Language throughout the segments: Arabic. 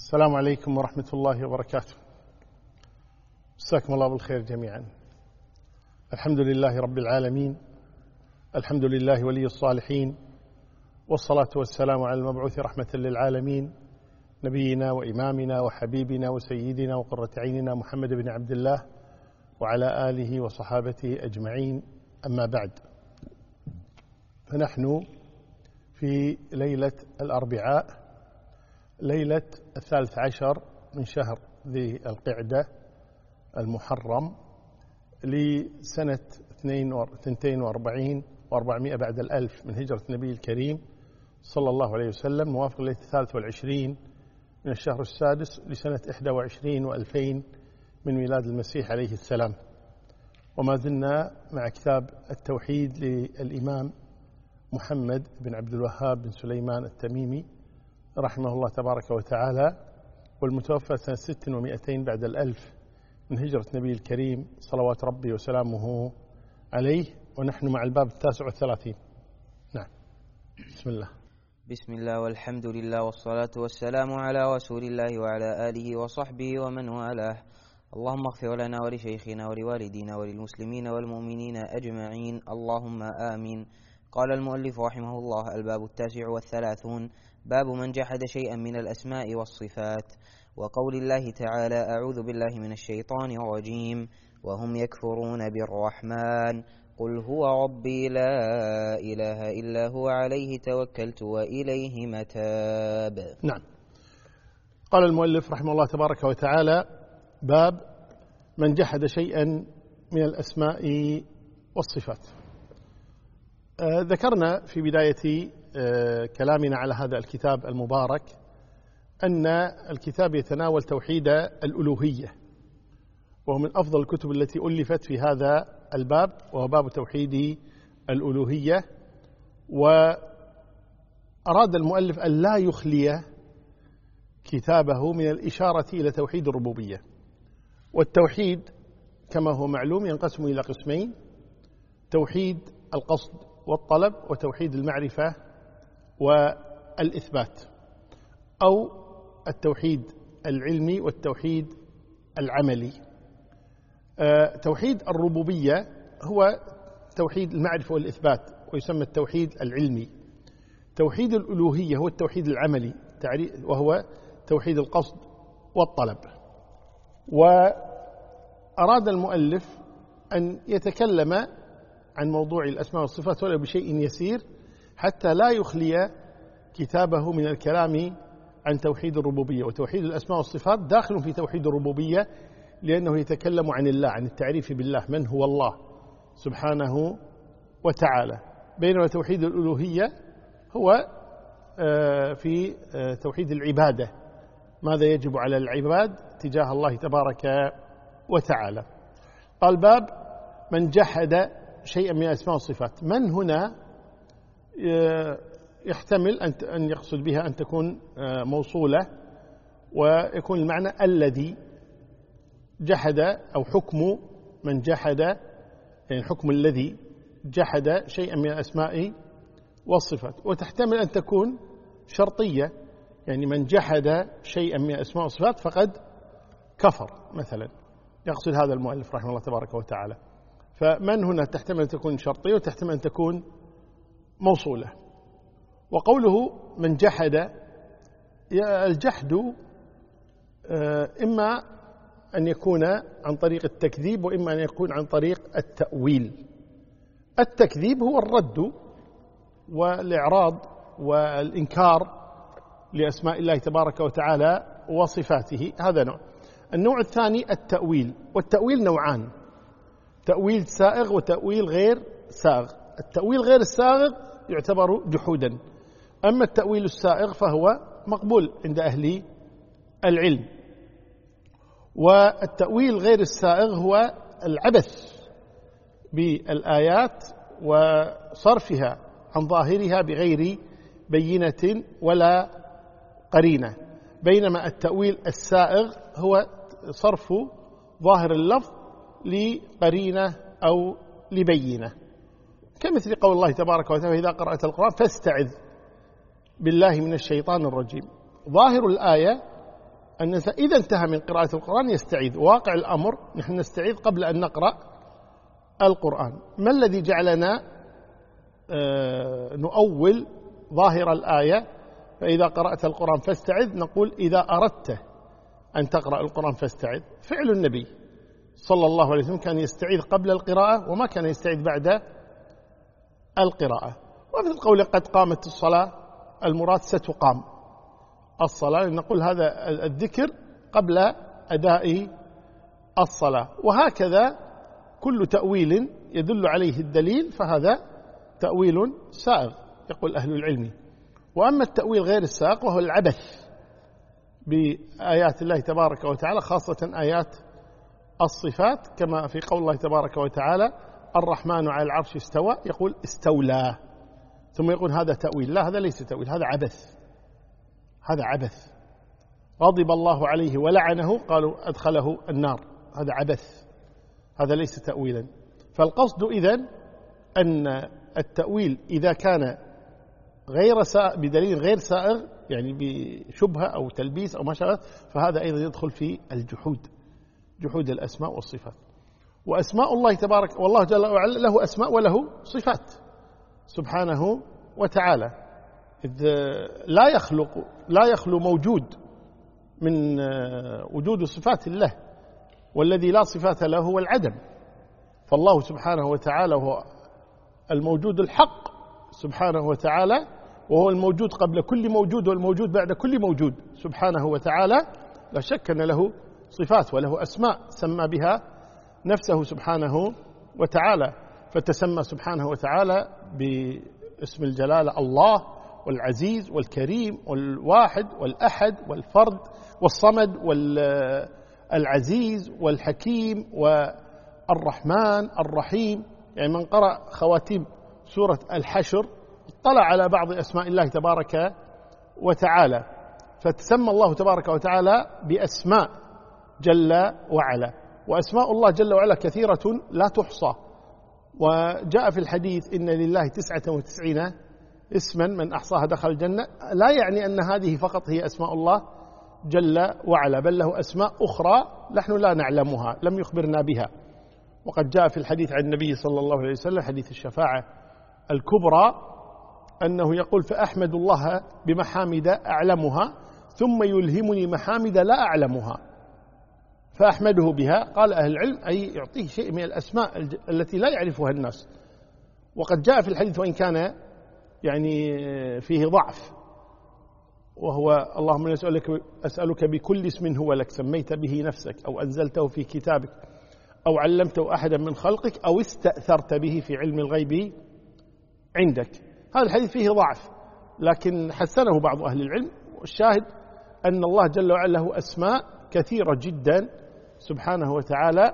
السلام عليكم ورحمة الله وبركاته. مساكم الله بالخير جميعا. الحمد لله رب العالمين، الحمد لله ولي الصالحين، والصلاة والسلام على المبعوث رحمة للعالمين نبينا وإمامنا وحبيبنا وسيدنا وقرة عيننا محمد بن عبد الله وعلى آله وصحابته أجمعين. أما بعد، فنحن في ليلة الأربعاء، ليلة 13 من شهر ذي القعدة المحرم لسنة 42 و400 بعد الألف من هجرة النبي الكريم صلى الله عليه وسلم، موافق ليلة 23 من الشهر السادس لسنة 21 و2000 من ميلاد المسيح عليه السلام. وما زلنا مع كتاب التوحيد للإمام محمد بن عبد الوهاب بن سليمان التميمي رحمه الله تبارك وتعالى، والمتوفى سنة 600 بعد الألف من هجرة النبي الكريم صلوات ربي وسلامه عليه، ونحن مع الباب 39. نعم، بسم الله. بسم الله والحمد لله والصلاة والسلام على رسول الله وعلى آله وصحبه ومن والاه. اللهم اغفر لنا ولشيخنا ولوالدينا وللمسلمين والمؤمنين أجمعين، اللهم آمين. قال المؤلف رحمه الله: الباب 39، باب من جحد شيئا من الأسماء والصفات. وقول الله تعالى: أعوذ بالله من الشيطان الرجيم: وهم يكفرون بالرحمن قل هو ربي لا إله إلا هو عليه توكلت وإليه متاب. نعم. قال المؤلف رحمه الله تبارك وتعالى: باب من جحد شيئا من الأسماء والصفات. ذكرنا في بداية كلامنا على هذا الكتاب المبارك أن الكتاب يتناول توحيد الألوهية، وهو من أفضل الكتب التي ألفت في هذا الباب، وهو باب توحيد الألوهية. وأراد المؤلف أن لا يخلي كتابه من الإشارة إلى توحيد الربوبية. والتوحيد كما هو معلوم ينقسم إلى قسمين: توحيد القصد والطلب، وتوحيد المعرفة والإثبات، أو التوحيد العلمي والتوحيد العملي. توحيد الربوبية هو توحيد المعرفة والإثبات، ويسمى التوحيد العلمي. توحيد الألوهية هو التوحيد العملي، وهو توحيد القصد والطلب. وأراد المؤلف أن يتكلم عن موضوع الأسماء والصفات ولو بشيء يسير، حتى لا يخلي كتابه من الكلام عن توحيد الربوبية. وتوحيد الأسماء والصفات داخل في توحيد الربوبية، لأنه يتكلم عن الله، عن التعريف بالله، من هو الله سبحانه وتعالى. بينما توحيد الألوهية هو في توحيد العبادة، ماذا يجب على العباد تجاه الله تبارك وتعالى. قال: باب من جحد شيئا من الأسماء والصفات. من هنا يحتمل أن يقصد بها أن تكون موصولة، ويكون المعنى الذي جحد، أو حكم من جحد، يعني حكم الذي جحد شيئا من الأسماء والصفات. وتحتمل أن تكون شرطية، يعني من جحد شيئا من الأسماء والصفات فقد كفر مثلا، يقصد هذا المؤلف رحمه الله تبارك وتعالى. فمن هنا تحتمل أن تكون شرطية، وتحتمل أن تكون موصولة. وقوله من جحد، الجحد إما أن يكون عن طريق التكذيب، وإما أن يكون عن طريق التأويل. التكذيب هو الرد والإعراض والإنكار لأسماء الله تبارك وتعالى وصفاته، هذا نوع. النوع الثاني التأويل، والتأويل نوعان: تأويل سائغ وتأويل غير سائغ. التأويل غير السائغ يعتبر جحودا، أما التأويل السائغ فهو مقبول عند أهل العلم. والتأويل غير السائغ هو العبث بالآيات وصرفها عن ظاهرها بغير بينة ولا قرينة، بينما التأويل السائغ هو صرف ظاهر اللفظ لقرينة أو لبينة، كمثل قول الله تبارك وتعالى: إذا قرأت القرآن فاستعذ بالله من الشيطان الرجيم. ظاهر الآية أن إذا انتهى من قراءة القرآن يستعيذ. واقع الأمر نحن نستعيذ قبل أن نقرأ القرآن. ما الذي جعلنا نؤول ظاهر الآية فإذا قرأت القرآن فاستعذ؟ نقول إذا أردت أن تقرأ القرآن فاستعذ. فعل النبي صلى الله عليه وسلم كان يستعيذ قبل القراءة وما كان يستعيذ بعد القراءة. ومثل قول قد قامت الصلاة المراد ستقام الصلاة، نقول هذا الذكر قبل أداء الصلاة. وهكذا كل تأويل يدل عليه الدليل فهذا تأويل سائغ يقول أهل العلم. وأما التأويل غير السائغ وهو العبث بآيات الله تبارك وتعالى، خاصة آيات الصفات، كما في قول الله تبارك وتعالى الرحمن على العرش استوى، يقول استولى ثم يقول هذا تأويل. لا، هذا ليس تأويل، هذا عبث، هذا عبث. غضب الله عليه ولعنه، قالوا أدخله النار، هذا عبث، هذا ليس تأويلا. فالقصد إذن أن التأويل إذا كان غير سائغ بدليل غير سائغ، يعني بشبهة أو تلبيس أو ما شابه، فهذا أيضا يدخل في الجحود، جحود الأسماء والصفات. وأسماء الله تبارك والله جل وعلا له أسماء وله صفات سبحانه وتعالى، إذ لا يخلو موجود من وجود صفات الله، والذي لا صفات له هو العدم. فالله سبحانه وتعالى هو الموجود الحق سبحانه وتعالى، وهو الموجود قبل كل موجود والموجود بعد كل موجود سبحانه وتعالى. لا شك أن له صفات وله أسماء سمى بها نفسه سبحانه وتعالى، فتسمى سبحانه وتعالى باسم الجلالة الله والعزيز والكريم والواحد والأحد والفرد والصمد والعزيز والحكيم والرحمن الرحيم. يعني من قرأ خواتيم سورة الحشر اطلع على بعض أسماء الله تبارك وتعالى، فتسمى الله تبارك وتعالى بأسماء جل وعلا. وأسماء الله جل وعلا كثيرة لا تحصى، وجاء في الحديث إن لله 99 اسما من أحصاها دخل الجنة. لا يعني أن هذه فقط هي أسماء الله جل وعلا، بل له أسماء أخرى نحن لا نعلمها، لم يخبرنا بها. وقد جاء في الحديث عن النبي صلى الله عليه وسلم حديث الشفاعة الكبرى أنه يقول فأحمد الله بمحامد أعلمها ثم يلهمني محامد لا أعلمها فأحمده بها. قال أهل العلم أي يعطيه شيء من الأسماء التي لا يعرفها الناس. وقد جاء في الحديث وإن كان يعني فيه ضعف، وهو اللهم أسألك بكل اسم هو لك سميت به نفسك أو أنزلته في كتابك أو علمته أحدا من خلقك أو استأثرت به في علم الغيب عندك. هذا الحديث فيه ضعف لكن حسنه بعض أهل العلم. والشاهد أن الله جل وعلا له أسماء كثيرة جدا سبحانه وتعالى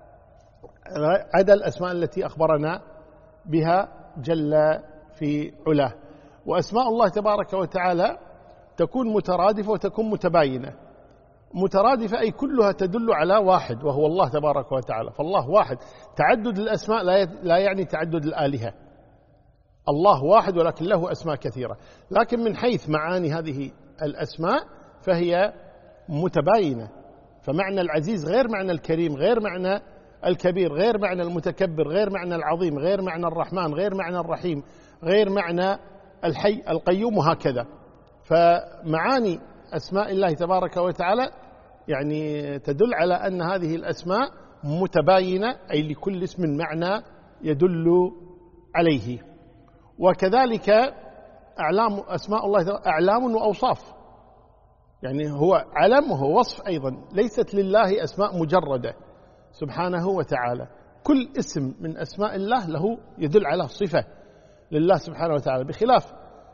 عدا الأسماء التي أخبرنا بها جل في علاه. وأسماء الله تبارك وتعالى تكون مترادفة وتكون متباينة. مترادفة أي كلها تدل على واحد وهو الله تبارك وتعالى، فالله واحد. تعدد الأسماء لا يعني تعدد الآلهة، الله واحد ولكن له أسماء كثيرة، لكن من حيث معاني هذه الأسماء فهي متباينة. فمعنى العزيز غير معنى الكريم، غير معنى الكبير، غير معنى المتكبر، غير معنى العظيم، غير معنى الرحمن، غير معنى الرحيم، غير معنى الحي القيوم، وهكذا. فمعاني أسماء الله تبارك وتعالى يعني تدل على أن هذه الأسماء متباينة، أي لكل اسم معنى يدل عليه. وكذلك أعلام أسماء الله أعلام وأوصاف، يعني هو علم وهو وصف أيضا، ليست لله أسماء مجردة سبحانه وتعالى. كل اسم من أسماء الله له يدل على صفة لله سبحانه وتعالى، بخلاف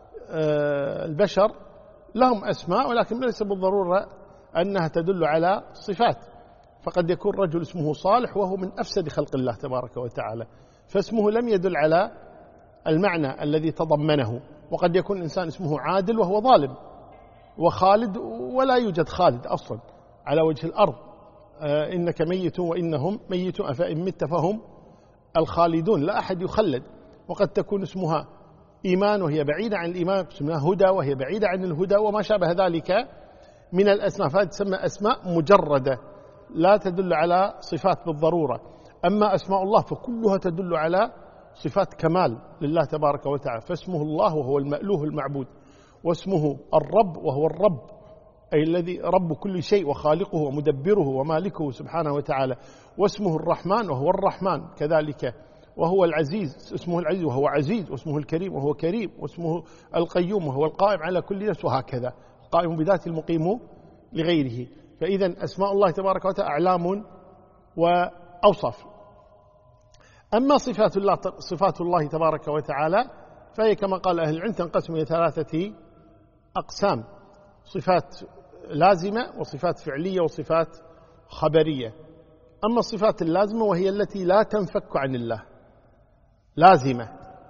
البشر لهم أسماء ولكن ليس بالضرورة أنها تدل على صفات. فقد يكون رجل اسمه صالح وهو من أفسد خلق الله تبارك وتعالى، فاسمه لم يدل على المعنى الذي تضمنه. وقد يكون إنسان اسمه عادل وهو ظالم، وخالد ولا يوجد خالد أصلا على وجه الأرض. إنك ميت وإنهم ميتون أفإن مت فهم الخالدون، لا أحد يخلد. وقد تكون اسمها إيمان وهي بعيدة عن الإيمان، اسمها هدى وهي بعيدة عن الهدى، وما شابه ذلك من الأسماء، فهذه تسمى أسماء مجردة لا تدل على صفات بالضرورة. أما أسماء الله فكلها تدل على صفات كمال لله تبارك وتعالى، فاسمه الله وهو المألوه المعبود، واسمه الرب وهو الرب أي الذي رب كل شيء وخالقه ومدبره ومالكه سبحانه وتعالى، واسمه الرحمن وهو الرحمن كذلك، وهو العزيز اسمه العزيز وهو عزيز، واسمه الكريم وهو كريم، واسمه القيوم وهو القائم على كل نفس، وهكذا القائم بذاته المقيم لغيره. فإذا أسماء الله تبارك وتعالى أعلام وأوصاف. أما صفات الله تبارك وتعالى فهي كما قال أهل العلم تنقسم إلى 3 أقسام: صفات لازمة، وصفات فعلية، وصفات خبرية. أما الصفات اللازمة وهي التي لا تنفك عن الله، لازمة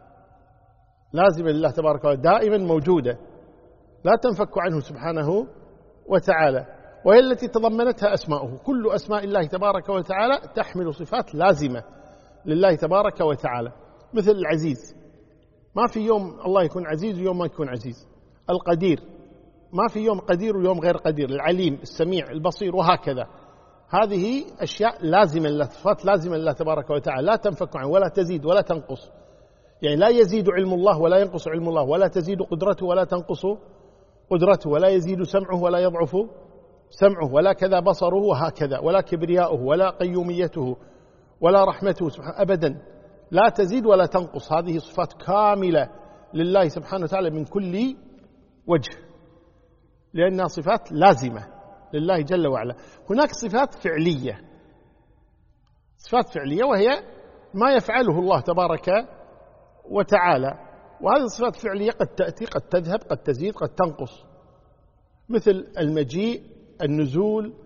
لله تبارك وتعالى، دائما موجودة لا تنفك عنه سبحانه وتعالى، وهي التي تضمنتها أسماؤه. كل أسماء الله تبارك وتعالى تحمل صفات لازمة لله تبارك وتعالى، مثل العزيز، ما في يوم الله يكون عزيز ويوم ما يكون عزيز. القدير، ما في يوم قدير ويوم غير قدير. العليم، السميع، البصير، وهكذا. هذه أشياء لازمة لله، صفات لازمة لله تبارك وتعالى لا تنفك عنه ولا تزيد ولا تنقص. يعني لا يزيد علم الله ولا ينقص علم الله، ولا تزيد قدرته ولا تنقص قدرته، ولا يزيد سمعه ولا يضعف سمعه، ولا كذا بصره وهكذا، ولا كبرياؤه ولا قيوميته ولا رحمته سبحانه، أبدا لا تزيد ولا تنقص. هذه صفات كاملة لله سبحانه وتعالى من كل وجه، لأنها صفات لازمة لله جل وعلا. هناك صفات فعلية، صفات فعلية وهي ما يفعله الله تبارك وتعالى، وهذه الصفات الفعلية قد تأتي قد تذهب قد تزيد قد تنقص، مثل المجيء، النزول،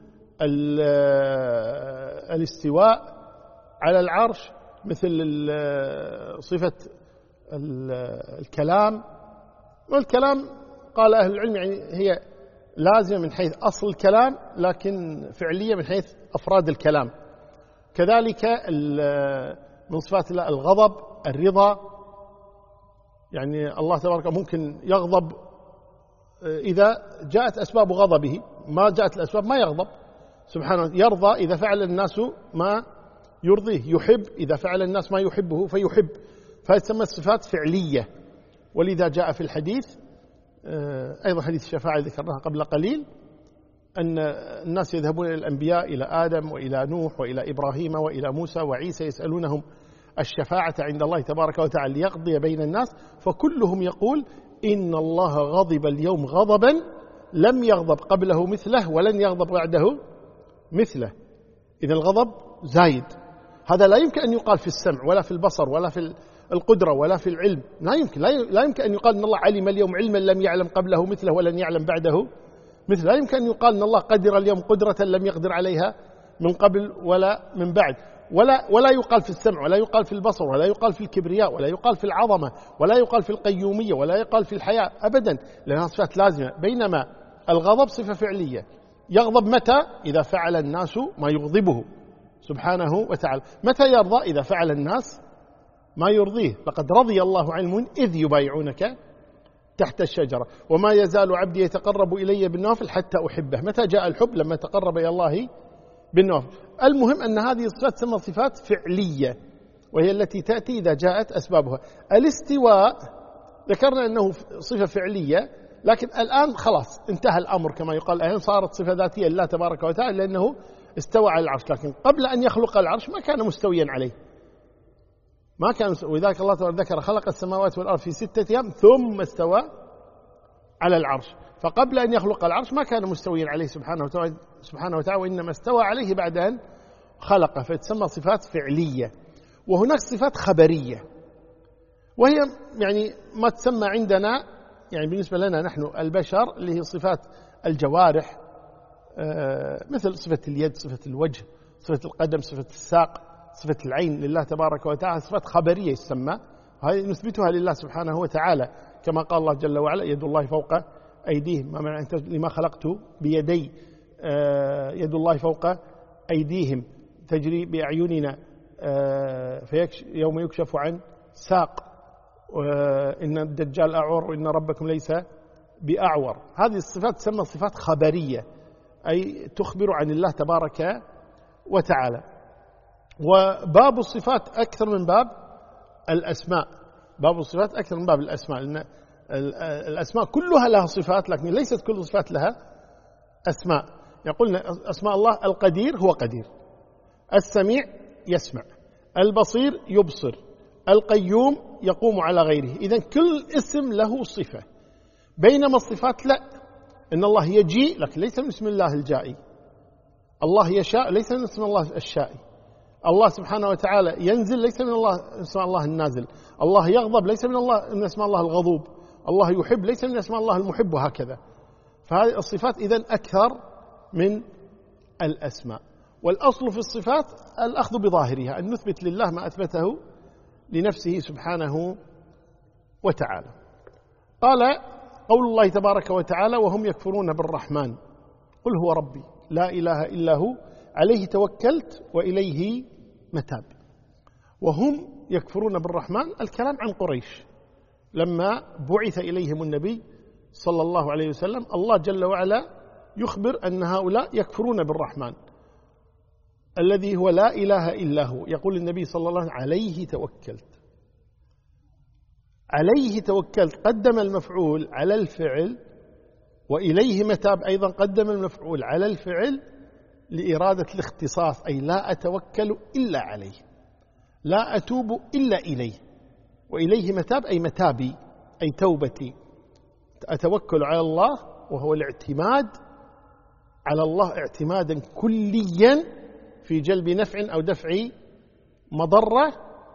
الاستواء على العرش، مثل صفة الكلام. والكلام قال أهل العلم يعني هي لازمة من حيث أصل الكلام، لكن فعلية من حيث أفراد الكلام. كذلك من صفات الله الغضب، الرضا، يعني الله تبارك ممكن يغضب إذا جاءت أسباب غضبه، ما جاءت الأسباب ما يغضب سبحانه. يرضى إذا فعل الناس ما يرضيه، يحب إذا فعل الناس ما يحبه فيحب، فيسمى الصفات فعلية. ولذا جاء في الحديث أيضا حديث الشفاعة ذكرناها قبل قليل، أن الناس يذهبون إلى الأنبياء، إلى آدم وإلى نوح وإلى إبراهيم وإلى موسى وعيسى، يسألونهم الشفاعة عند الله تبارك وتعالى ليقضي بين الناس، فكلهم يقول إن الله غضب اليوم غضبا لم يغضب قبله مثله ولن يغضب بعده مثله. إذا الغضب زايد، هذا لا يمكن أن يقال في السمع ولا في البصر ولا في القدرة ولا في العلم، لا يمكن أن يقال أن الله علم اليوم علما لم يعلم قبله مثله ولن يعلم بعده مثله. لا يمكن أن يقال أن الله قدر اليوم قدرة لم يقدر عليها من قبل ولا من بعد، ولا يقال في السمع ولا يقال في البصر ولا يقال في الكبرياء ولا يقال في العظمة ولا يقال في القيومية ولا يقال في الحياة أبدا، لأنها صفات لازمة. بينما الغضب صفة فعلية، يغضب متى؟ إذا فعل الناس ما يغضبه سبحانه وتعالى. متى يرضى؟ إذا فعل الناس ما يرضيه. لقد رضي الله عن المؤمنين إذ يبايعونك تحت الشجرة وما يزال عبدي يتقرب إلي بالنوافل حتى أحبه. متى جاء الحب؟ لما تقرب إلى الله بالنوافل. المهم أن هذه الصفات تسمى صفات فعلية، وهي التي تأتي إذا جاءت أسبابها. الاستواء ذكرنا أنه صفة فعلية، لكن الآن خلاص انتهى الأمر كما يقال الآن، صارت صفة ذاتية لله تبارك وتعالى لأنه استوى على العرش، لكن قبل أن يخلق العرش ما كان مستويا عليه، ما كان. وذلك الله تعالى ذكر خلق السماوات والأرض في 6 أيام ثم استوى على العرش، فقبل أن يخلق العرش ما كان مستويا عليه سبحانه وتعالى، وإنما استوى عليه بعد أن خلقه، فتسمى صفات فعلية. وهناك صفات خبرية، وهي يعني ما تسمى عندنا يعني بالنسبة لنا نحن البشر اللي هي صفات الجوارح، مثل صفة اليد، صفة الوجه، صفة القدم، صفة الساق، صفة العين لله تبارك وتعالى، صفات خبرية يسمى، هذه نثبتها لله سبحانه وتعالى، كما قال الله جل وعلا يد الله فوق أيديهم ما معنى لما خلقت بيدي، يد الله فوق أيديهم تجري بأعيننا، يوم يكشف عن ساق، إن الدجال أعور وإن ربكم ليس بأعور. هذه الصفات تسمى صفات خبرية، أي تخبر عن الله تبارك وتعالى. وباب الصفات أكثر من باب الأسماء، باب الصفات أكثر من باب الأسماء، لأن الأسماء كلها لها صفات لكن ليست كل الصفات لها أسماء. يقولنا أسماء الله: القدير هو قدير، السميع يسمع، البصير يبصر، القيوم يقوم على غيره. إذن كل اسم له صفة، بينما الصفات لا، إن الله يجيء لكن ليس من اسم الله الجائي، الله يشاء ليس من اسم الله الشائي، الله سبحانه وتعالى ينزل ليس من الله اسم الله النازل، الله يغضب ليس من اسم الله الغضوب، الله يحب ليس من اسم الله المحب، وهكذا. فهذه الصفات إذن أكثر من الأسماء. والأصل في الصفات الأخذ بظاهرها، أن نثبت لله ما أثبته لنفسه سبحانه وتعالى. قال: قول الله تبارك وتعالى: وهم يكفرون بالرحمن قل هو ربي لا إله إلا هو عليه توكلت وإليه متاب. وهم يكفرون بالرحمن، الكلام عن قريش لما بعث إليهم النبي صلى الله عليه وسلم. الله جل وعلا يخبر أن هؤلاء يكفرون بالرحمن الذي هو لا إله إلا هو. يقول النبي صلى الله عليه وسلم: عليه توكلت. عليه توكلت قدم المفعول على الفعل، وإليه متاب أيضا قدم المفعول على الفعل لإرادة الاختصاص، أي لا أتوكل إلا عليه، لا أتوب إلا إليه، وإليه متاب أي متابي أي توبتي. أتوكل على الله وهو الاعتماد على الله اعتمادا كليا في جلب نفع أو دفع مضرة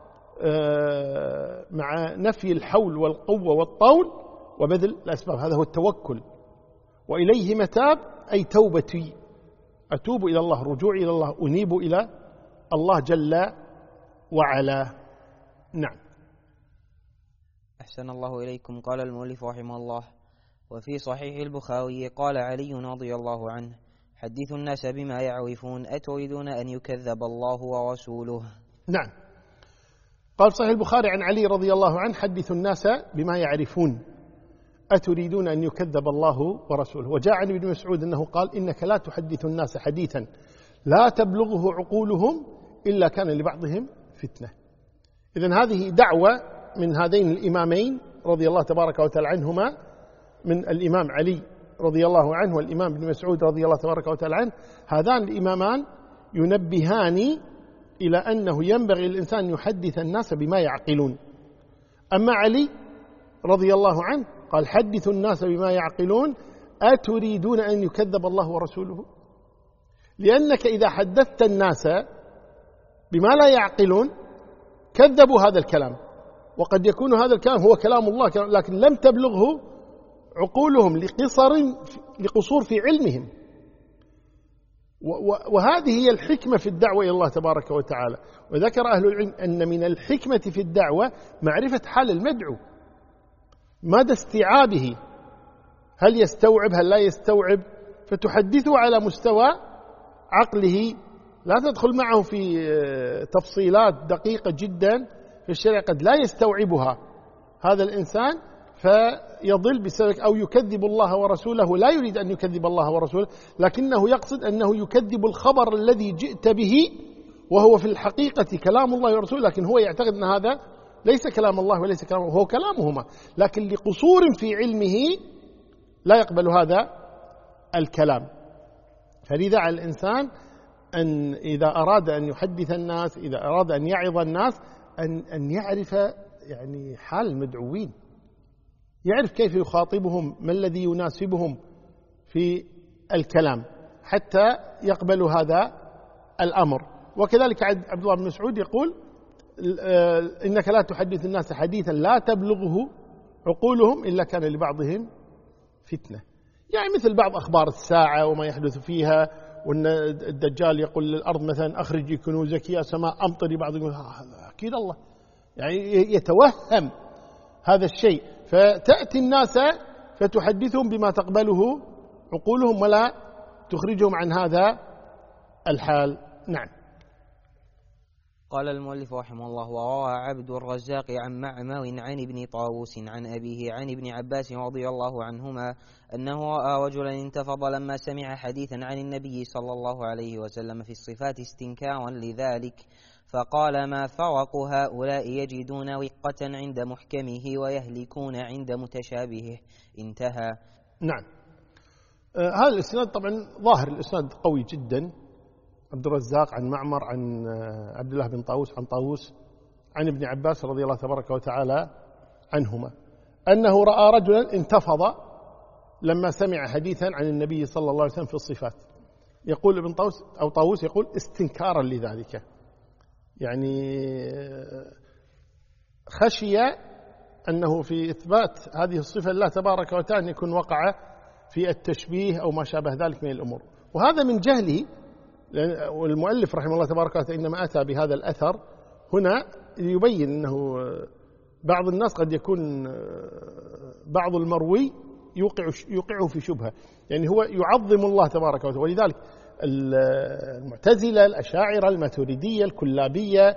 مع نفي الحول والقوة والطول وبذل الأسباب، هذا هو التوكل. وإليه متاب أي توبتي، أتوب إلى الله، رجوعي إلى الله، أنيب إلى الله جل وعلا. نعم. أحسن الله إليكم. قال المؤلف رحمه الله: وفي صحيح البخاري قال علي رضي الله عنه: حدثوا الناس بما يعرفون أتريدون أن يكذب الله ورسوله. نعم. قال صحيح البخاري عن علي رضي الله عنه: حدثوا الناس بما يعرفون أتريدون أن يكذب الله ورسوله. وجاء عن ابن مسعود أنه قال: إنك لا تحدث الناس حديثا لا تبلغه عقولهم إلا كان لبعضهم فتنة. إذن هذه دعوة من هذين الإمامين رضي الله تبارك وتعالى عنهما، من الإمام علي رضي الله عنه والإمام ابن مسعود رضي الله تبارك وتعالى عنه. هذان الإمامان ينبهان إلى أنه ينبغي الإنسان يحدث الناس بما يعقلون. أما علي رضي الله عنه قال: حدثوا الناس بما يعقلون أتريدون أن يكذب الله ورسوله. لأنك إذا حدثت الناس بما لا يعقلون كذبوا هذا الكلام، وقد يكون هذا الكلام هو كلام الله لكن لم تبلغه عقولهم لقصور في علمهم. وهذه هي الحكمة في الدعوة إلى الله تبارك وتعالى. وذكر أهل العلم أن من الحكمة في الدعوة معرفة حال المدعو، مدى استيعابه، هل يستوعب هل لا يستوعب، فتحدثه على مستوى عقله، لا تدخل معه في تفصيلات دقيقة جدا في الشرع قد لا يستوعبها هذا الإنسان فيضل بسبب، أو يكذب الله ورسوله. لا يريد أن يكذب الله ورسوله، لكنه يقصد أنه يكذب الخبر الذي جئت به وهو في الحقيقة كلام الله ورسوله، لكن هو يعتقد أن هذا ليس كلام الله وليس كلامه، هو كلامهما، لكن لقصور في علمه لا يقبل هذا الكلام. فلذا على الإنسان أن إذا أراد أن يحدث الناس، إذا أراد أن يعظ الناس، أن يعرف يعني حال المدعوين، يعرف كيف يخاطبهم، ما الذي يناسبهم في الكلام حتى يقبلوا هذا الأمر. وكذلك عبد الله بن مسعود يقول: إنك لا تحدث الناس حديثا لا تبلغه عقولهم إلا كان لبعضهم فتنة. يعني مثل بعض أخبار الساعة وما يحدث فيها، وأن الدجال يقول للأرض مثلا: أخرجي كنوزك يا سماء أمطري، بعض يقول أكيد الله، يعني يتوهم هذا الشيء، فتأتي الناس فتحدثهم بما تقبله عقولهم ولا تخرجهم عن هذا الحال. نعم. قال المؤلف رحمه الله: وروى عبد الرزاق عن معمر عن ابن طاووس عن أبيه عن ابن عباس رضي الله عنهما أنه رأى رجلا انتفض لما سمع حديثا عن النبي صلى الله عليه وسلم في الصفات استنكارا لذلك، فقال: ما فرق هؤلاء يجدون رقة عند محكمه ويهلكون عند متشابهه. انتهى. نعم. هذا الإسناد طبعا ظاهر الإسناد قوي جدا. عبد الرزاق عن معمر عن عبد الله بن طاووس عن طاووس عن ابن عباس رضي الله تبارك وتعالى عنهما أنه رأى رجلا انتفض لما سمع حديثا عن النبي صلى الله عليه وسلم في الصفات. يقول ابن طاووس أو طاووس يقول استنكارا لذلك، يعني خشي أنه في إثبات هذه الصفة لله تبارك وتعالى يكون وقع في التشبيه أو ما شابه ذلك من الأمور، وهذا من جهله. والمؤلف رحمه الله تبارك وتعالى إنما أتى بهذا الأثر هنا ليبين أنه بعض الناس قد يكون بعض المروي يوقعه في شبهة، يعني هو يعظم الله تبارك وتعالى. ولذلك المعتزلة، الأشاعرة، الماتريدية، الكلابية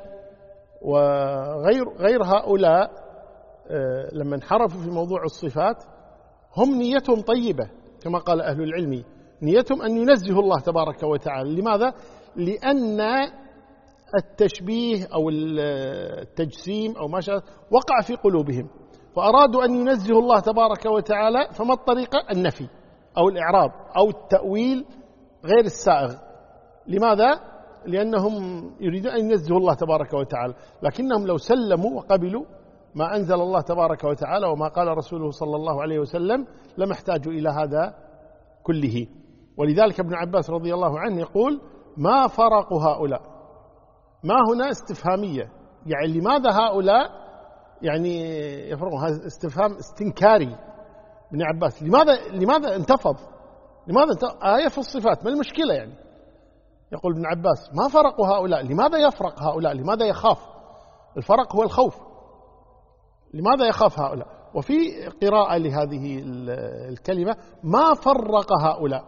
وغير هؤلاء لما انحرفوا في موضوع الصفات هم نيتهم طيبة كما قال أهل العلم، نيتهم أن ينزهوا الله تبارك وتعالى. لماذا؟ لأن التشبيه أو التجسيم أو ما شاء وقع في قلوبهم، فأرادوا أن ينزهوا الله تبارك وتعالى. فما الطريقة؟ النفي أو الإعراب أو التأويل غير السائغ. لماذا؟ لأنهم يريدون أن ينزهوا الله تبارك وتعالى، لكنهم لو سلموا وقبلوا ما أنزل الله تبارك وتعالى وما قال رسوله صلى الله عليه وسلم لما احتاجوا إلى هذا كله. ولذلك ابن عباس رضي الله عنه يقول: ما فرق هؤلاء. ما هنا استفهامية، يعني لماذا هؤلاء يعني يفرقون؟ هذا استفهام استنكاري. ابن عباس لماذا انتفض؟ آية في الصفات، ما المشكلة يعني؟ يقول ابن عباس: ما فرق هؤلاء. لماذا يفرق هؤلاء؟ لماذا يخاف؟ الفرق هو الخوف. لماذا يخاف هؤلاء؟ وفي قراءة لهذه الكلمة: ما فرق هؤلاء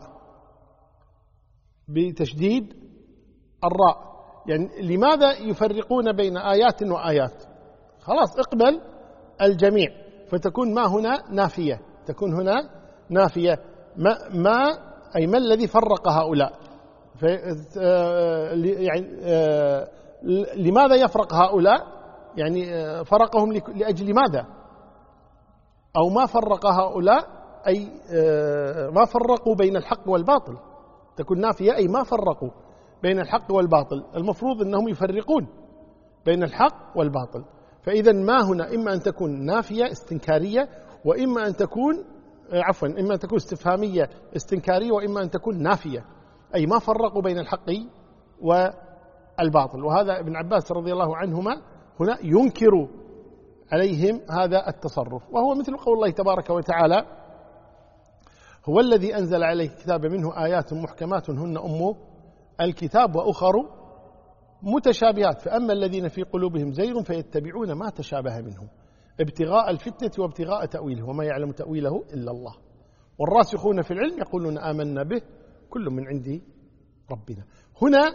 بتشديد الراء، يعني لماذا يفرقون بين آيات وآيات؟ خلاص اقبل الجميع، فتكون ما هنا نافية، تكون هنا نافية. أي ما الذي فرق هؤلاء؟ يعني لماذا يفرق هؤلاء؟ يعني فرقهم لأجل ماذا؟ أو ما فرق هؤلاء أي ما فرقوا بين الحق والباطل، تكون نافية أي ما فرقوا بين الحق والباطل. المفروض أنهم يفرقون بين الحق والباطل. فإذا ما هنا إما أن تكون نافية استنكارية، وإما أن تكون إما أن تكون استفهامية استنكارية، وإما أن تكون نافية أي ما فرقوا بين الحق والباطل. وهذا ابن عباس رضي الله عنهما هنا ينكر عليهم هذا التصرف، وهو مثل قول الله تبارك وتعالى: هو الذي أنزل عليه الكتاب منه آيات محكمات هن أم الكتاب وأخر متشابهات فأما الذين في قلوبهم زيغ فيتبعون ما تشابه منه ابتغاء الفتنة وابتغاء تأويله وما يعلم تأويله إلا الله والراسخون في العلم يقولون آمنا به كل من عند ربنا. هنا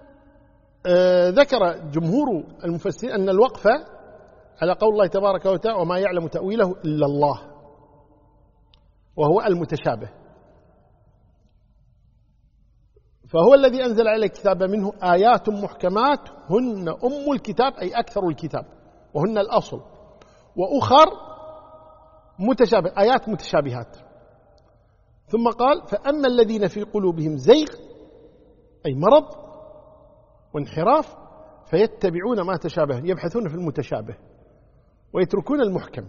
ذكر جمهور المفسرين أن الوقف على قول الله تبارك وتعالى وما يعلم تأويله إلا الله، وهو المتشابه. فهو الذي أنزل عليه الكتاب منه آيات محكمات هن أم الكتاب أي أكثر الكتاب وهن الأصل، وأخر متشابه آيات متشابهات. ثم قال فأما الذين في قلوبهم زيغ أي مرض وانحراف فيتبعون ما تشابه يبحثون في المتشابه ويتركون المحكم.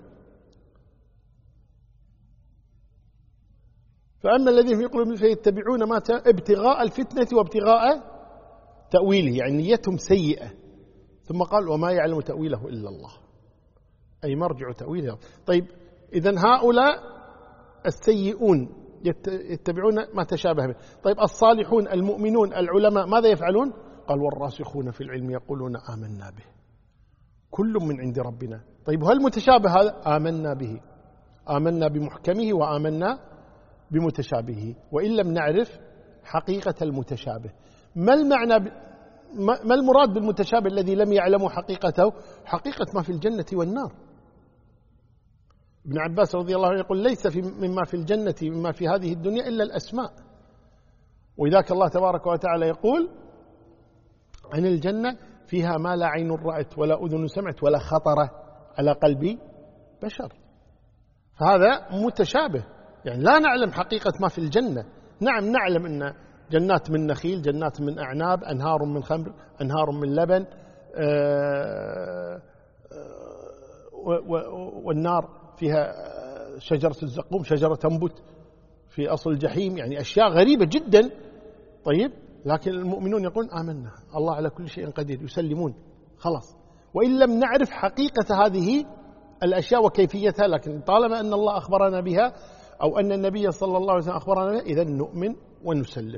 فأما الذين في قلوبهم فيتبعون ما ابتغاء الفتنة وابتغاء تأويله يعني نيتهم سيئة. ثم قال وما يعلم تأويله إلا الله أي مرجع تأويله. طيب إذن هؤلاء السيئون يتبعون ما تشابه به. طيب الصالحون المؤمنون العلماء ماذا يفعلون؟ قال والراسخون في العلم يقولون آمنا به كل من عند ربنا. طيب هل متشابه هذا؟ آمنا به، آمنا بمحكمه وآمنا بمتشابهه، وإن لم نعرف حقيقة المتشابه. ما المعنى ما المراد بالمتشابه الذي لم يعلموا حقيقته؟ حقيقة ما في الجنة والنار. ابن عباس رضي الله عنه يقول ليس مما في الجنة مما في هذه الدنيا إلا الأسماء. وذاك الله تبارك وتعالى يقول عن الجنة فيها ما لا عين رأت ولا أذن سمعت ولا خطر على قلب بشر. فهذا متشابه، يعني لا نعلم حقيقة ما في الجنة. نعم نعلم أن جنات من نخيل، جنات من أعناب، أنهار من خمر، أنهار من لبن، والنار فيها شجرة الزقوم، شجرة تنبت في أصل الجحيم، يعني أشياء غريبة جدا. طيب، لكن المؤمنون يقولون آمنا الله على كل شيء قدير، يسلمون خلاص، وإن لم نعرف حقيقة هذه الأشياء وكيفيتها، لكن طالما أن الله أخبرنا بها أو أن النبي صلى الله عليه وسلم أخبرنا بها، إذن نؤمن ونسلم.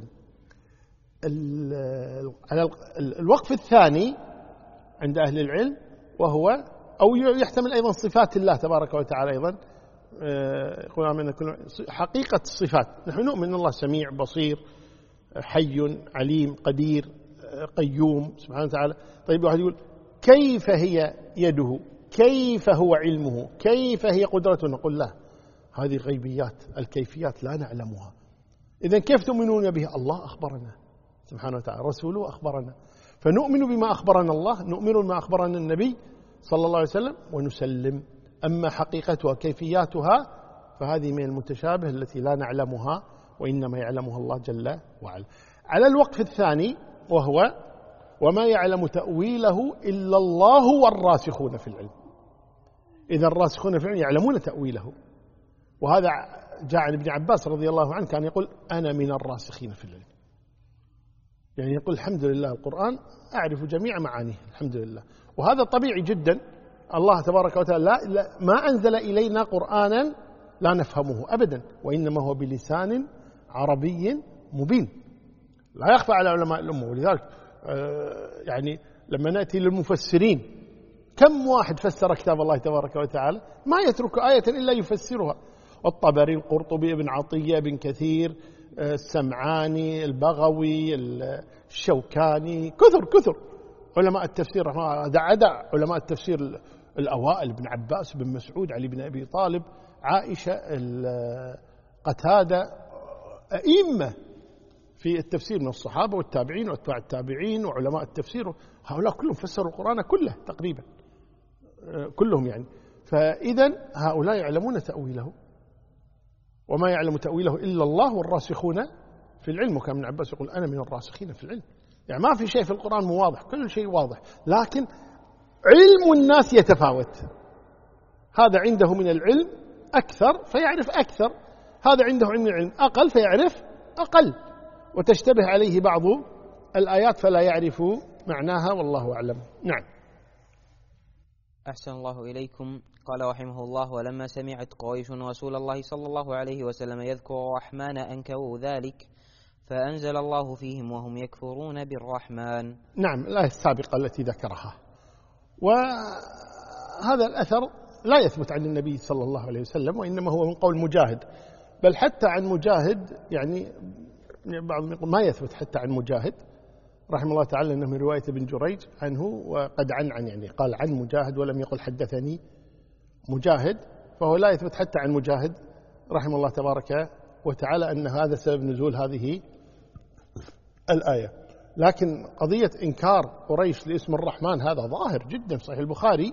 الوقف الثاني عند أهل العلم وهو أو يحتمل أيضا صفات الله تبارك وتعالى أيضا، يقول آمنا كل حقيقة الصفات. نحن نؤمن أن الله سميع بصير حي عليم قدير قيوم سبحانه وتعالى. طيب، واحد يقول كيف هي يده، كيف هو علمه، كيف هي قدرته؟ نقول لا، هذه غيبيات، الكيفيات لا نعلمها. إذن كيف تؤمنون به؟ الله أخبرنا سبحانه وتعالى، رسوله أخبرنا، فنؤمن بما أخبرنا الله، نؤمن بما أخبرنا النبي صلى الله عليه وسلم ونسلم. أما حقيقتها وكيفياتها فهذه من المتشابه التي لا نعلمها، وإنما يعلمها الله جل وعلا. على الوقف الثاني وهو وما يعلم تأويله إلا الله والراسخون في العلم. إذا الراسخون في العلم يعلمون تأويله، وهذا جاء عن ابن عباس رضي الله عنه كان يقول أنا من الراسخين في العلم، يعني يقول الحمد لله القرآن أعرف جميع معانيه الحمد لله. وهذا طبيعي جدا، الله تبارك وتعالى ما أنزل إلينا قرآنا لا نفهمه أبدا، وإنما هو بلسان عربي مبين لا يخفى على علماء الأمة. ولذلك يعني لما نأتي للمفسرين، كم واحد فسر كتاب الله تبارك وتعالى؟ ما يترك آية إلا يفسرها. الطبري، القرطبي، ابن عطية، ابن كثير، السمعاني، البغوي، الشوكاني، كثر علماء التفسير. عدا علماء التفسير الأوائل، ابن عباس، ابن مسعود، علي بن أبي طالب، عائشة، قتادة، أئمة في التفسير من الصحابة والتابعين واتباع التابعين وعلماء التفسير، هؤلاء كلهم فسروا القرآن كله تقريبا كلهم يعني. فإذا هؤلاء يعلمون تأويله، وما يعلم تأويله إلا الله والراسخون في العلم. وكان ابن عباس يقول أنا من الراسخين في العلم، يعني ما في شيء في القرآن مو واضح، كل شيء واضح، لكن علم الناس يتفاوت. هذا عنده من العلم أكثر فيعرف أكثر، هذا عنده من العلم أقل فيعرف أقل، وتشتبه عليه بعض الآيات فلا يعرف معناها، والله أعلم. نعم. أحسن الله إليكم. قال رحمه الله: ولما سمعت قريش رسول الله صلى الله عليه وسلم يذكر الرحمن أنكروا ذلك، فأنزل الله فيهم وهم يكفرون بالرحمن. نعم، الآية السابقة التي ذكرها. وهذا الأثر لا يثبت عن النبي صلى الله عليه وسلم، وإنما هو من قول مجاهد، بل حتى عن مجاهد يعني بعضهم يقول ما يثبت حتى عن مجاهد رحمه الله تعالى، أنه من رواية ابن جريج عنه، وقد عن يعني قال عن مجاهد ولم يقل حدثني مجاهد، فهو لا يثبت حتى عن مجاهد رحمه الله تبارك وتعالى أن هذا سبب نزول هذه الآية. لكن قضية إنكار قريش لاسم الرحمن هذا ظاهر جدا في صحيح البخاري.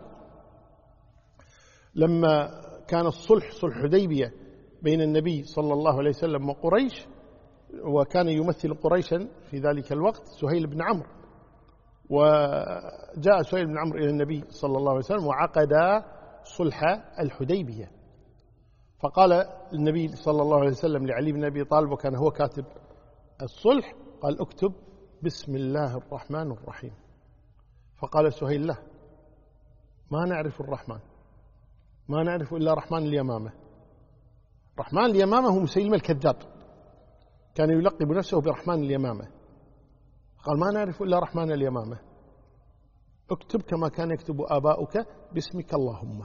لما كان الصلح، صلح حديبية، بين النبي صلى الله عليه وسلم وقريش، وكان يمثل قريشا في ذلك الوقت سهيل بن عمرو، وجاء سهيل بن عمرو إلى النبي صلى الله عليه وسلم وعقد صلح الحديبية، فقال النبي صلى الله عليه وسلم لعلي بن أبي طالب، وكان هو كاتب الصلح، قال اكتب بسم الله الرحمن الرحيم. فقال سهيل له ما نعرف الرحمن، ما نعرف إلا رحمن اليمامة. رحمن اليمامة هو مسيلمة الكذاب، كان يلقب نفسه برحمن اليمامة. قال ما نعرف إلا رحمن اليمامة، اكتب كما كان يكتب آباؤك باسمك اللهم.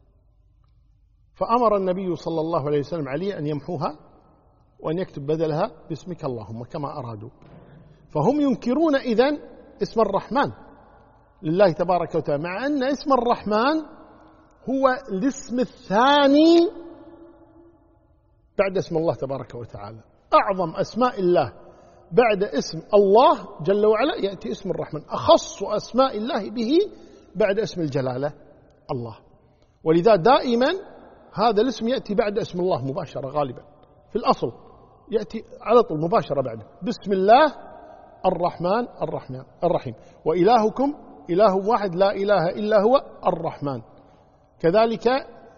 فأمر النبي صلى الله عليه وسلم علي أن يمحوها وأن يكتب بدلها باسمك اللهم كما أرادوا. فهم ينكرون إذن اسم الرحمن لله تبارك وتعالى، مع أن اسم الرحمن هو الاسم الثاني بعد اسم الله تبارك وتعالى. أعظم أسماء الله بعد اسم الله جل وعلا يأتي اسم الرحمن، أخص أسماء الله به بعد اسم الجلالة الله. ولذا دائما هذا الاسم يأتي بعد اسم الله مباشرة، غالبا في الأصل يأتي على طول مباشرة بعده، بسم الله الرحمن الرحيم. وإلهكم إله واحد لا إله إلا هو الرحمن. كذلك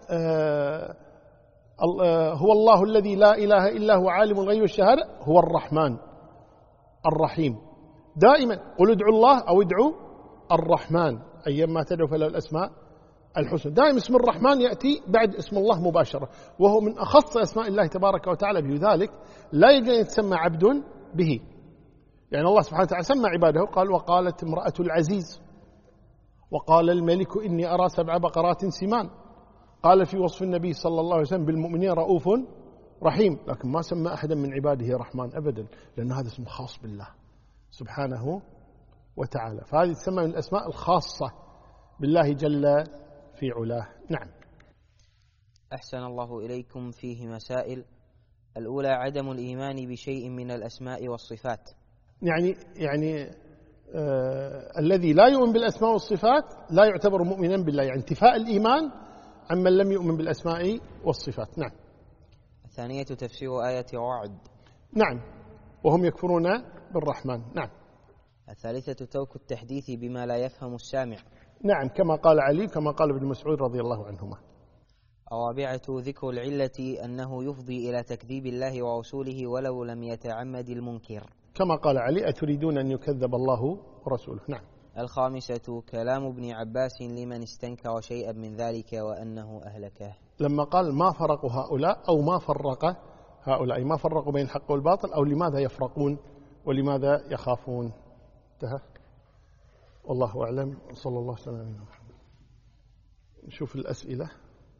هو الله الذي لا إله إلا هو عالم الغيب والشهادة هو الرحمن الرحيم. دائما قل ادعوا الله أو ادعوا الرحمن أيما تدعوا فله الأسماء الحسنى. دائما اسم الرحمن يأتي بعد اسم الله مباشرة، وهو من أخص أسماء الله تبارك وتعالى. بذلك لا يجوز أن يتسمى عبد به. يعني الله سبحانه وتعالى سمى عباده، قال وقالت امرأة العزيز وقال الملك إني أرى 7 بقرات سمان. قال في وصف النبي صلى الله عليه وسلم بالمؤمنين رؤوف رحيم، لكن ما سمى أحدا من عباده رحمن أبدا، لأن هذا اسم خاص بالله سبحانه وتعالى. فهذه تسمى من الأسماء الخاصة بالله جل في علاه. نعم. أحسن الله إليكم. فيه مسائل. الأولى عدم الإيمان بشيء من الأسماء والصفات. يعني الذي لا يؤمن بالأسماء والصفات لا يعتبر مؤمنا بالله، يعني انتفاء الإيمان عمن لم يؤمن بالأسماء والصفات. نعم. الثانية تفسير آية رعد. نعم، وهم يكفرون بالرحمن. نعم. الثالثة ترك التحديث بما لا يفهم السامع. نعم، كما قال علي كما قال ابن مسعود رضي الله عنهما. الرابعة ذكر العلة أنه يفضي إلى تكذيب الله ورسوله ولو لم يتعمد المنكر، كما قال علي أتريدون أن يكذب الله ورسوله. نعم. الخامسة كلام ابن عباس لمن استنكر شيئا من ذلك وأنه أهلكه، لما قال ما فرقوا هؤلاء أو ما فرق هؤلاء، ما فرقوا بين الحق والباطل، أو لماذا يفرقون ولماذا يخافون. انتهى. والله أعلم. صلى الله عليه وسلم. نشوف الأسئلة.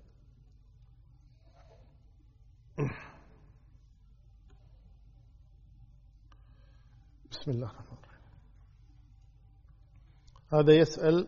بسم الله الرحمن الرحيم. هذا يسأل،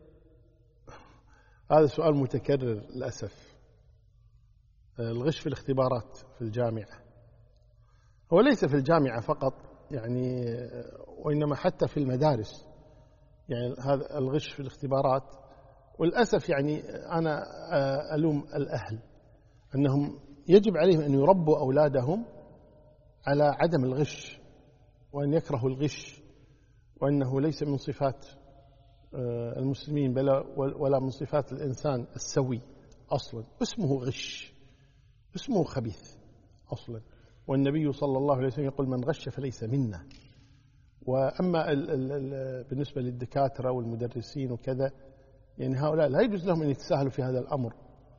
هذا سؤال متكرر للأسف، الغش في الاختبارات في الجامعة. هو ليس في الجامعة فقط يعني، وإنما حتى في المدارس، يعني هذا الغش في الاختبارات. والأسف يعني أنا ألوم الأهل أنهم يجب عليهم أن يربوا أولادهم على عدم الغش، وأن يكرهوا الغش، وأنه ليس من صفات المسلمين ولا من صفات الإنسان السوي أصلا. اسمه غش، اسمه خبيث أصلا. والنبي صلى الله عليه وسلم يقول من غش فليس منا. وأما بالنسبة للدكاترة والمدرسين وكذا، يعني هؤلاء لا يجوز لهم أن يتساهلوا في هذا الأمر.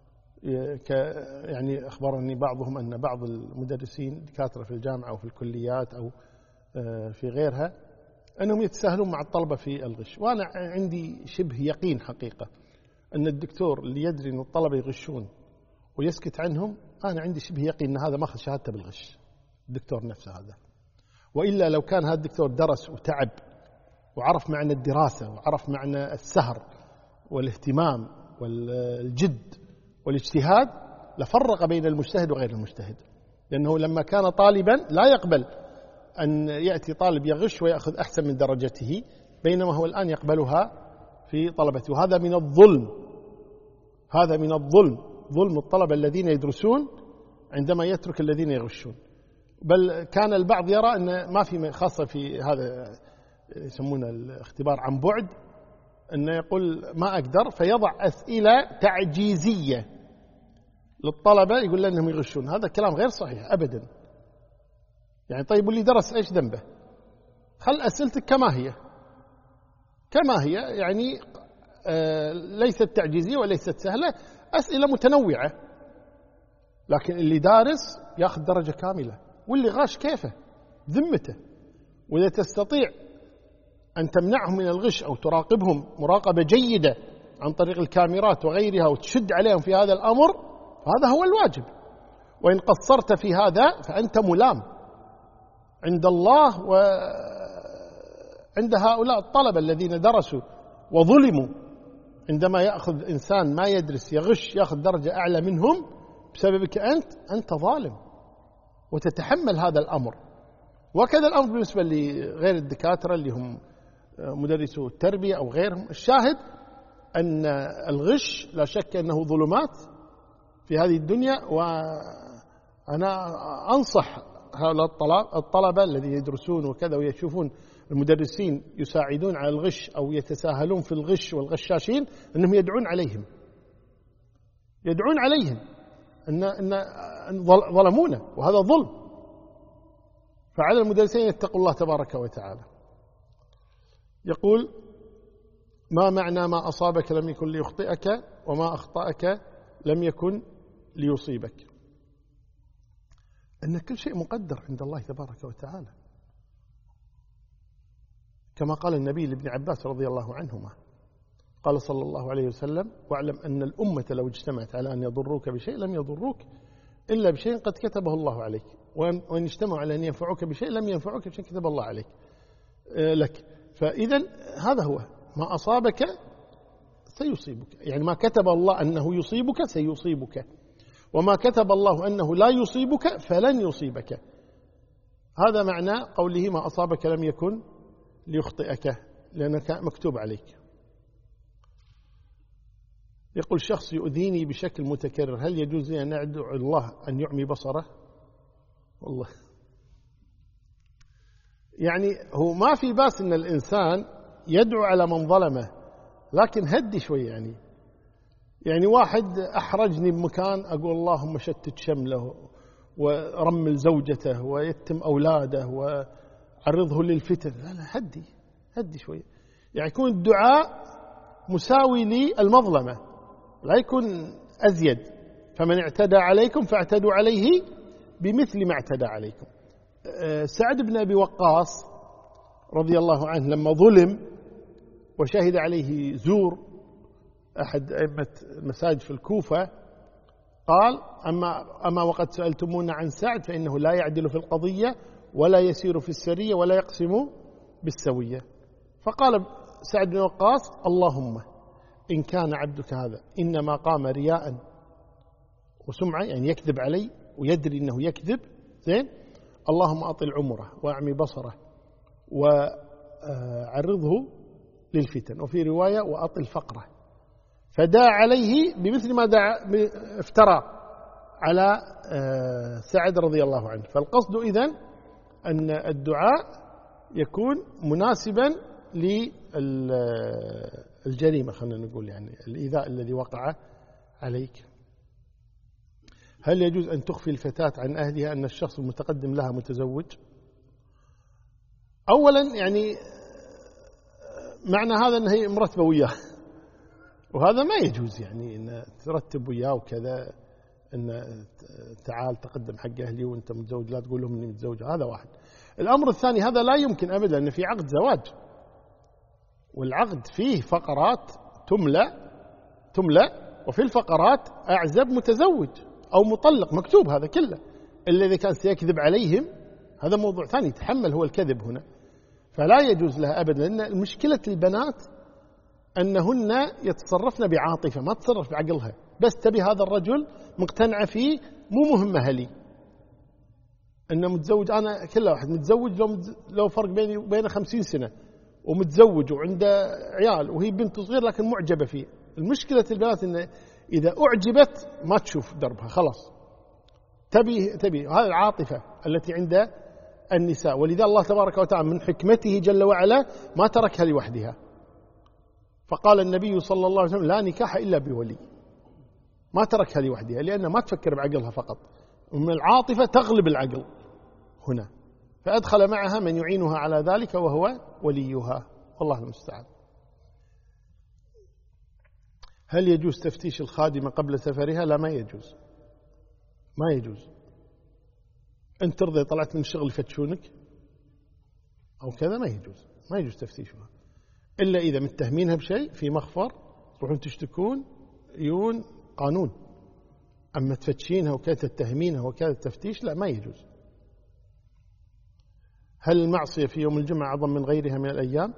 يعني أخبرني بعضهم أن بعض المدرسين دكاترة في الجامعة أو في الكليات أو في غيرها أنهم يتساهلون مع الطلبة في الغش. وأنا عندي شبه يقين حقيقة أن الدكتور اللي يدري أن الطلبة يغشون ويسكت عنهم، أنا عندي شبه يقين أن هذا ما أخذ شهادته بالغش، الدكتور نفسه هذا. وإلا لو كان هذا الدكتور درس وتعب وعرف معنى الدراسة وعرف معنى السهر والاهتمام والجد والاجتهاد لفرق بين المجتهد وغير المجتهد. لأنه لما كان طالبا لا يقبل أن يأتي طالب يغش ويأخذ أحسن من درجته، بينما هو الآن يقبلها في طلبته. وهذا من الظلم، هذا من الظلم، ظلم الطلبة الذين يدرسون عندما يترك الذين يغشون. بل كان البعض يرى أن ما في، خاصة في هذا يسمونه الاختبار عن بعد، أنه يقول ما أقدر، فيضع أسئلة تعجيزية للطلبة يقول لأنهم يغشون. هذا كلام غير صحيح أبدا. يعني طيب واللي درس إيش ذنبه؟ خل أسئلتك كما هي، كما هي، يعني ليست تعجيزية وليست سهلة، أسئلة متنوعة. لكن اللي دارس يأخذ درجة كاملة، واللي غاش كيفه ذمته. وإذا تستطيع أن تمنعهم من الغش أو تراقبهم مراقبة جيدة عن طريق الكاميرات وغيرها وتشد عليهم في هذا الأمر، فهذا هو الواجب. وإن قصرت في هذا فأنت ملام عند الله وعند عند هؤلاء الطلبة الذين درسوا وظلموا، عندما يأخذ إنسان ما يدرس يغش يأخذ درجة أعلى منهم بسببك أنت ظالم وتتحمل هذا الأمر. وكذا الأمر بالنسبة لغير الدكاترة اللي هم مدرسو التربية أو غيرهم. الشاهد أن الغش لا شك أنه ظلمات في هذه الدنيا، وأنا أنصح هؤلاء الطلبة الذين يدرسون وكذا ويشوفون المدرسين يساعدون على الغش أو يتساهلون في الغش والغشاشين أنهم يدعون عليهم أن ظلمونا، وهذا ظلم. فعلى المدرسين يتقوا الله تبارك وتعالى. يقول: ما معنى ما أصابك لم يكن ليخطئك وما أخطأك لم يكن ليصيبك؟ أن كل شيء مقدر عند الله تبارك وتعالى، كما قال النبي لابن عباس رضي الله عنهما، قال صلى الله عليه وسلم: واعلم أن الأمة لو اجتمعت على أن يضروك بشيء لم يضروك إلا بشيء قد كتبه الله عليك، وإن اجتمعوا على أن ينفعوك بشيء لم ينفعوك بشيء كتب الله عليك لك. فإذا هذا هو ما أصابك سيصيبك، يعني ما كتب الله أنه يصيبك سيصيبك، وما كتب الله أنه لا يصيبك فلن يصيبك. هذا معنى قوله ما أصابك لم يكن ليخطئك، لأنك مكتوب عليك. يقول: شخص يؤذيني بشكل متكرر، هل يجوز لي أن أدعو الله أن يعمي بصره؟ والله يعني هو ما في باس أن الإنسان يدعو على من ظلمه، لكن هدي شوي. يعني واحد أحرجني بمكان، أقول اللهم شتت شمله ورمل زوجته ويتم أولاده وعرضه للفتن. لا، هدي شوي. يعني يكون الدعاء مساوي للمظلمة، لا يكون أزيد. فمن اعتدى عليكم فاعتدوا عليه بمثل ما اعتدى عليكم. سعد بن أبي وقاص رضي الله عنه لما ظلم وشهد عليه زور أحد أئمة المساجد في الكوفة، قال: أما وقد سألتمونا عن سعد فإنه لا يعدل في القضية ولا يسير في السرية ولا يقسم بالسوية. فقال سعد بن وقاص: اللهم إن كان عبدك هذا إنما قام رياء وسمعة، يعني يكذب علي ويدري أنه يكذب، زين، اللهم أطل عمره وأعمي بصره وعرضه للفتن، وفي رواية وأطل فقره. فدعا عليه بمثل ما افترى على سعد رضي الله عنه. فالقصد إذن أن الدعاء يكون مناسبا للجريمة، خلينا نقول يعني الإيذاء الذي وقع عليك. هل يجوز أن تخفي الفتاة عن أهلها أن الشخص المتقدم لها متزوج؟ أولا يعني معنى هذا أن هي مرتبة وياه، وهذا ما يجوز، يعني أن ترتب وياه وكذا، أن تعال تقدم حق أهلي وأنت متزوج، لا تقول لهم أني متزوج. هذا واحد. الأمر الثاني، هذا لا يمكن أبدا، أن في عقد زواج، والعقد فيه فقرات تملأ وفي الفقرات أعزب متزوج أو مطلق مكتوب، هذا كله. إلا إذا كان سيكذب عليهم هذا موضوع ثاني، يتحمل هو الكذب هنا، فلا يجوز لها أبدا. لأن مشكلة البنات أنهن يتصرفن بعاطفة، ما تصرف بعقلها، بس تبي هذا الرجل مقتنعة فيه، مو مهمة لي أنه متزوج. أنا كل واحد متزوج لو فرق بيني وبينه 50 سنة ومتزوج وعنده عيال وهي بنت صغير لكن معجبة فيه. المشكلة البنات أن إذا أعجبت ما تشوف دربها، خلاص تبي هذه العاطفة التي عند النساء. ولذا الله تبارك وتعالى من حكمته جل وعلا ما تركها لوحدها، فقال النبي صلى الله عليه وسلم: لا نكاح إلا بولي. ما تركها لوحدها لأنها ما تفكر بعقلها فقط، ومن العاطفة تغلب العقل هنا، فأدخل معها من يعينها على ذلك وهو وليها، والله المستعان. هل يجوز تفتيش الخادمة قبل سفرها؟ لا، ما يجوز. أنت ترضى طلعت من الشغل يفتشونك أو كذا، ما يجوز تفتيشها، إلا إذا متهمينها بشيء في مخفر تروحون تشتكون يون قانون. أما تفتشينها وكذا تتهمينها وكذا التفتيش لا، ما يجوز. هل المعصية في يوم الجمعة أعظم من غيرها من الأيام؟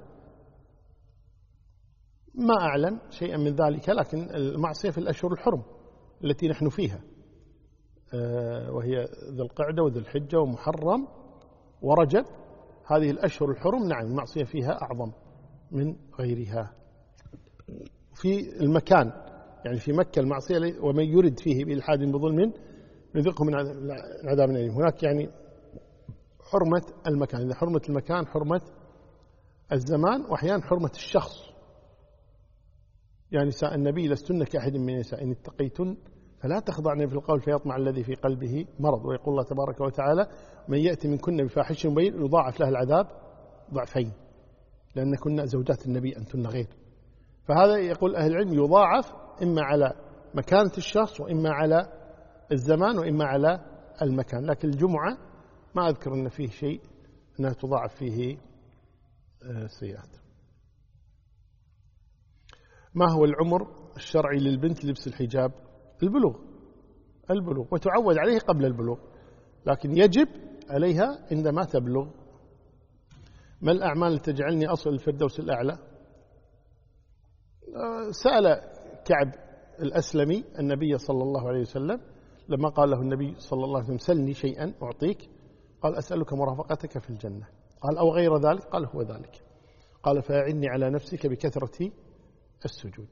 ما أعلم شيئا من ذلك، لكن المعصية في الأشهر الحرم التي نحن فيها، وهي ذو القعدة وذو الحجة ومحرم ورجب، هذه الأشهر الحرم نعم المعصية فيها أعظم من غيرها. في المكان يعني في مكة المعصية ومن يرد فيه بإلحاد بظلم نذقه من عذاب أليم. هناك يعني حرمة المكان، إذا حرمة المكان حرمة الزمان، وأحيانا حرمة الشخص. يعني نساء النبي لستن كأحد من النساء إن اتقيتن فلا تخضعن في القول فيطمع الذي في قلبه مرض. ويقول الله تبارك وتعالى من يأتي منكن بفاحش مبين يضاعف له العذاب ضعفين، لأن كنا زوجات النبي أنتن غير. فهذا يقول أهل العلم يضاعف إما على مكانة الشخص وإما على الزمان وإما على المكان. لكن الجمعة ما أذكر أن فيه شيء أنها تضاعف فيه سيئات. ما هو العمر الشرعي للبنت لبس الحجاب؟ البلوغ، وتعود عليه قبل البلوغ، لكن يجب عليها عندما تبلغ. ما الأعمال اللي تجعلني أصل الفردوس الأعلى؟ سأل كعب الأسلمي النبي صلى الله عليه وسلم لما قال له النبي صلى الله عليه وسلم سلني شيئا أعطيك، قال أسألك مرافقتك في الجنة، قال أو غير ذلك، قال هو ذلك، قال فأعني على نفسك بكثرة السجود.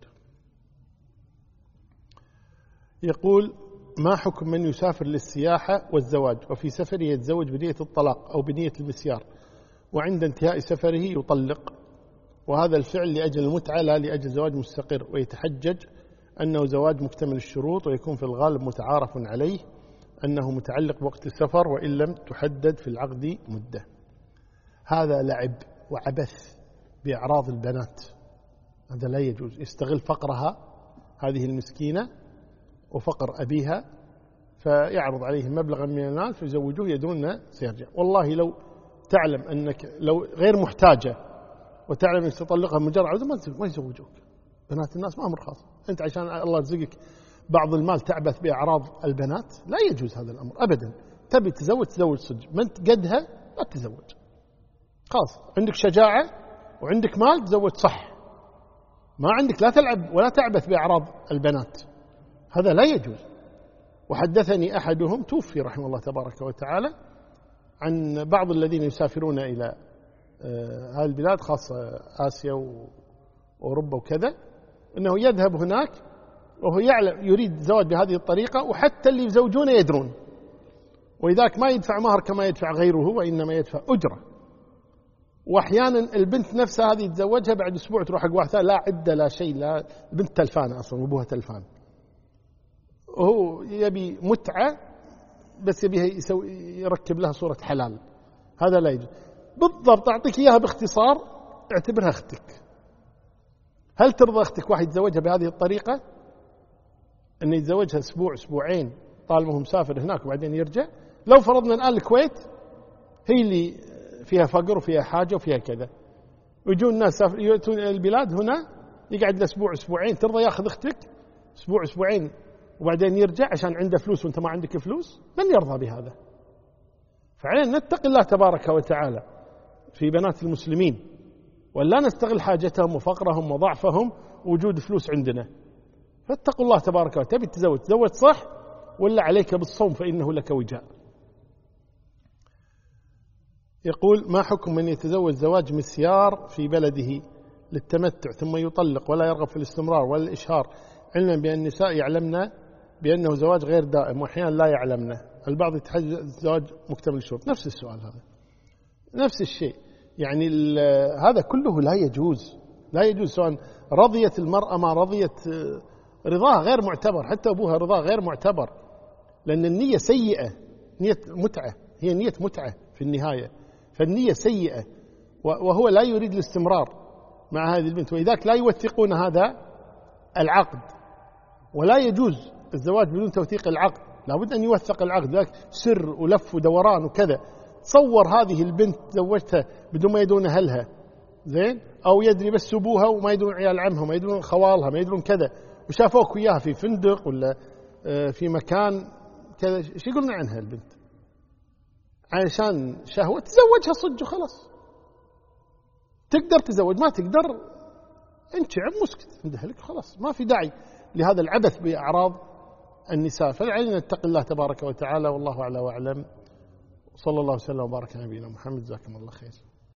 يقول ما حكم من يسافر للسياحة والزواج وفي سفره يتزوج بنية الطلاق أو بنية المسيار وعند انتهاء سفره يطلق، وهذا الفعل لأجل المتعة لا لأجل زواج مستقر، ويتحجج أنه زواج مكتمل الشروط ويكون في الغالب متعارف عليه أنه متعلق بوقت السفر وإن لم تحدد في العقد مدة. هذا لعب وعبث بأعراض البنات، هذا لا يجوز. يستغل فقرها هذه المسكينة وفقر أبيها فيعرض عليهم مبلغا من المال فيزوجوه يدرون أنه سيرجع. والله لو تعلم أنك لو غير محتاجة وتعلم أنك تطلقها مجرد عوزة ما يزوجوك. بنات الناس ما هم رخاص، أنت عشان الله يرزقك بعض المال تعبث بأعراض البنات، لا يجوز هذا الأمر أبدا. تبي تزوج صدق، ما انت قدها لا تتزوج، خلاص عندك شجاعة وعندك مال تزوج صح، ما عندك لا تلعب ولا تعبث بأعراض البنات، هذا لا يجوز. وحدثني أحدهم توفي رحمه الله تبارك وتعالى عن بعض الذين يسافرون إلى هذه البلاد خاصة آسيا وأوروبا وكذا، أنه يذهب هناك وهو يعلم يريد زواج بهذه الطريقة، وحتى اللي يزوجونه يدرون، وإذاك ما يدفع مهر كما يدفع غيره وإنما يدفع أجرة. وأحيانا البنت نفسها هذه يتزوجها بعد أسبوع تروح حق واحدة لا عدة لا شيء، لا البنت تلفانة أصلا وأبوها تلفان، وهو يبي متعة بس يبيها يركب لها صورة حلال، هذا لا يجوز. بالضبط أعطيك إياها باختصار، اعتبرها أختك. هل ترضى أختك واحد يتزوجها بهذه الطريقة؟ أن يتزوجها أسبوع أسبوعين طالما هو مسافر هناك وبعدين يرجع؟ لو فرضنا الآن الكويت هي اللي فيها فقر وفيها حاجة وفيها كذا، ويجون الناس يأتون البلاد هنا يقعد أسبوع أسبوعين، ترضى يأخذ أختك أسبوع أسبوعين وبعدين يرجع عشان عنده فلوس وأنت ما عندك فلوس؟ من يرضى بهذا؟ فعلينا نتقي الله تبارك وتعالى في بنات المسلمين، ولا نستغل حاجتهم وفقرهم وضعفهم ووجود فلوس عندنا. فاتقوا الله تبارك وتعالى. تبي تزوج صح ولا عليك بالصوم فإنه لك وجاء. يقول ما حكم من يتزوج زواج مسيار في بلده للتمتع ثم يطلق ولا يرغب في الاستمرار ولا الإشهار، علما بأن النساء يعلمن بأنه زواج غير دائم وأحيانا لا يعلمنه، البعض يتحجج زواج مكتمل الشروط. نفس السؤال هذا، نفس الشيء، يعني هذا كله لا يجوز، لا يجوز. سواء رضيت المرأة ما رضيت، رضاها غير معتبر، حتى أبوها رضاه غير معتبر، لأن النية سيئة، نية متعة، هي نية متعة في النهاية، فالنية سيئة وهو لا يريد الاستمرار مع هذه البنت، ولذلك لا يوثقون هذا العقد. ولا يجوز الزواج بدون توثيق العقد، لابد أن يوثق العقد، ذلك سر ولف ودوران وكذا. تصور هذه البنت زوجتها بدون ما يدرون أهلها، زين، أو يدري بس أبوها وما يدرون عيال عمها وما يدرون خوالها ما يدرون كذا، وشافوك وياها في فندق ولا في مكان كذا، ايش يقولون عنها البنت؟ علشان شهوة تزوجها صج وخلاص. تقدر تزوج، ما تقدر انشعب مسكت عند أهلك خلاص، ما في داعي لهذا العبث بأعراض النساء. فلعلنا نتقي الله تبارك وتعالى، والله أعلى وأعلم. صلى الله وسلم وبارك على نبينا محمد. جزاكم الله خير.